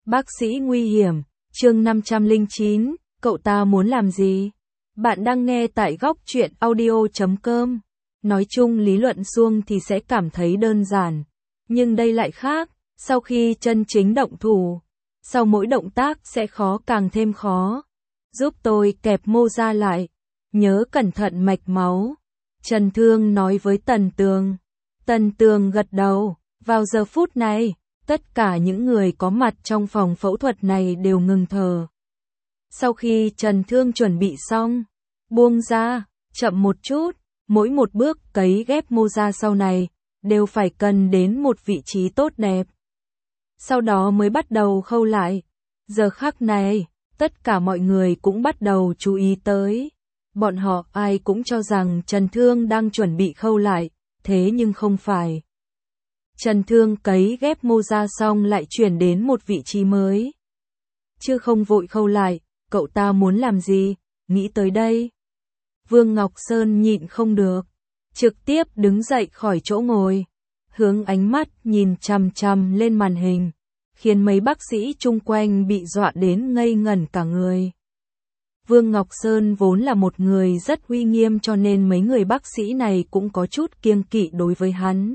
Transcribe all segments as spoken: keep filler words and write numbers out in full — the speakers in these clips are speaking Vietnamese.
Bác sĩ nguy hiểm, chương năm trăm lẻ chín, cậu ta muốn làm gì? Bạn đang nghe tại góc truyện audio chấm com. Nói chung lý luận suông thì sẽ cảm thấy đơn giản, nhưng đây lại khác, sau khi chân chính động thủ, sau mỗi động tác sẽ khó càng thêm khó. Giúp tôi kẹp Moza lại, nhớ cẩn thận mạch máu. Trần Thương nói với Tần Tường. Tần Tường gật đầu, vào giờ phút này, tất cả những người có mặt trong phòng phẫu thuật này đều ngừng thở. Sau khi Trần Thương chuẩn bị xong, buông ra, chậm một chút, mỗi một bước cấy ghép Moza sau này, đều phải cần đến một vị trí tốt đẹp. Sau đó mới bắt đầu khâu lại. Giờ khắc này, tất cả mọi người cũng bắt đầu chú ý tới. Bọn họ ai cũng cho rằng Trần Thương đang chuẩn bị khâu lại, thế nhưng không phải. Trần Thương cấy ghép Moza xong lại chuyển đến một vị trí mới. Chứ không vội khâu lại, cậu ta muốn làm gì, nghĩ tới đây. Vương Ngọc Sơn nhịn không được, trực tiếp đứng dậy khỏi chỗ ngồi, hướng ánh mắt nhìn chằm chằm lên màn hình, khiến mấy bác sĩ chung quanh bị dọa đến ngây ngẩn cả người. Vương Ngọc Sơn vốn là một người rất uy nghiêm cho nên mấy người bác sĩ này cũng có chút kiêng kỵ đối với hắn.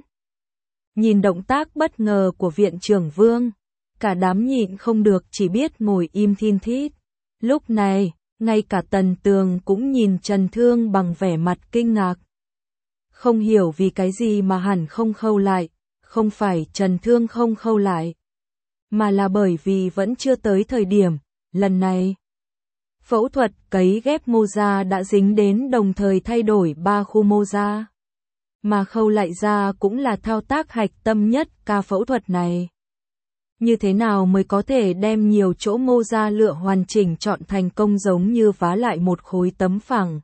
Nhìn động tác bất ngờ của viện trưởng Vương, cả đám nhịn không được chỉ biết ngồi im thin thít. Lúc này, ngay cả Tần Tường cũng nhìn Trần Thương bằng vẻ mặt kinh ngạc. Không hiểu vì cái gì mà hẳn không khâu lại, không phải Trần Thương không khâu lại, mà là bởi vì vẫn chưa tới thời điểm, lần này. Phẫu thuật cấy ghép Moza đã dính đến đồng thời thay đổi ba khu Moza. Mà khâu lại ra cũng là thao tác hạch tâm nhất ca phẫu thuật này. Như thế nào mới có thể đem nhiều chỗ Moza lựa hoàn chỉnh chọn thành công giống như vá lại một khối tấm phẳng.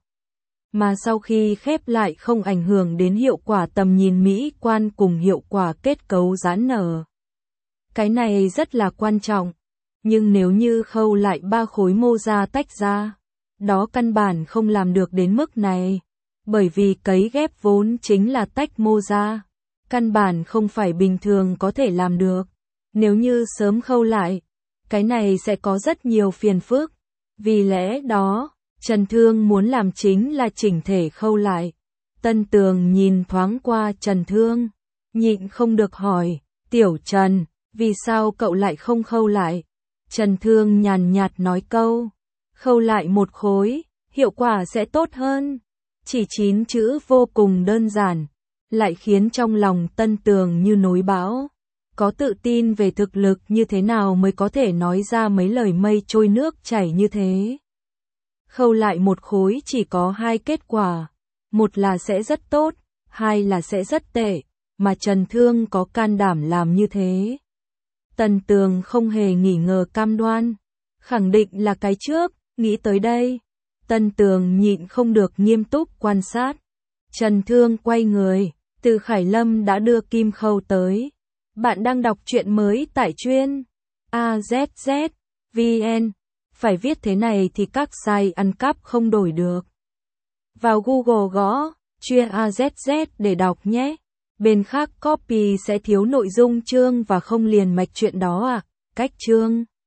Mà sau khi khép lại không ảnh hưởng đến hiệu quả tầm nhìn mỹ quan cùng hiệu quả kết cấu giãn nở. Cái này rất là quan trọng. Nhưng nếu như khâu lại ba khối Moza tách ra, đó căn bản không làm được đến mức này. Bởi vì cấy ghép vốn chính là tách Moza, căn bản không phải bình thường có thể làm được. Nếu như sớm khâu lại, cái này sẽ có rất nhiều phiền phức. Vì lẽ đó, Trần Thương muốn làm chính là chỉnh thể khâu lại. Tân Tường nhìn thoáng qua Trần Thương, nhịn không được hỏi, Tiểu Trần, vì sao cậu lại không khâu lại? Trần Thương nhàn nhạt nói câu, khâu lại một khối, hiệu quả sẽ tốt hơn. Chỉ chín chữ vô cùng đơn giản, lại khiến trong lòng Tân Tường như núi bão. Có tự tin về thực lực như thế nào mới có thể nói ra mấy lời mây trôi nước chảy như thế. Khâu lại một khối chỉ có hai kết quả, một là sẽ rất tốt, hai là sẽ rất tệ, mà Trần Thương có can đảm làm như thế. Tần Tường không hề nghi ngờ cam đoan, khẳng định là cái trước, nghĩ tới đây. Tân Tường nhịn không được nghiêm túc quan sát. Trần Thương quay người, Từ Khải Lâm đã đưa kim khâu tới. Bạn đang đọc truyện mới tại chuyên a zét zét vê en. Phải viết thế này thì các site ăn cắp không đổi được. Vào Google gõ chuyên a zét zét để đọc nhé. Bên khác copy sẽ thiếu nội dung chương và không liền mạch chuyện đó à. Cách chương